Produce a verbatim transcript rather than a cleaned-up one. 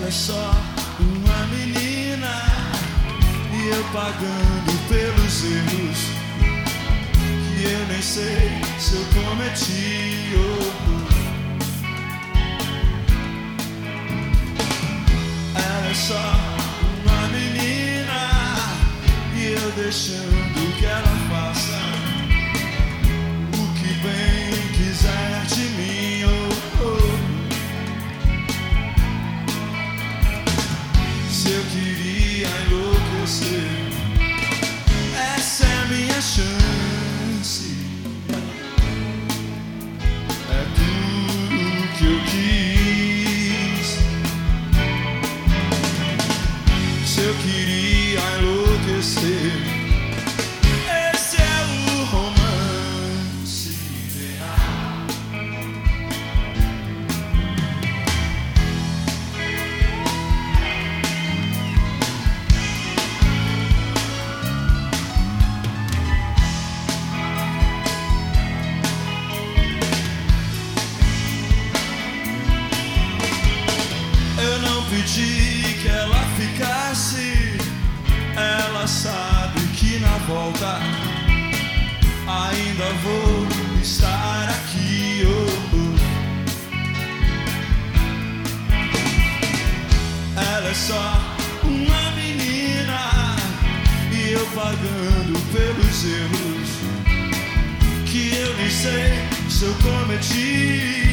Ela é só uma menina e eu pagando pelos erros que eu nem sei se eu cometi. Oh. Ela é só uma menina e eu deixando que ela faça o que bem quiser de mim. Oh, oh. Se eu queria enlouquecer, essa é a minha chance. É tudo que eu quis. Se eu queria enlouquecer, esse é o romance ideal. Eu não pedi que ela ficasse, ela sabe que na volta ainda vou estar aqui. Oh, oh. Ela é só uma menina e eu pagando pelos erros que eu nem sei se eu cometi.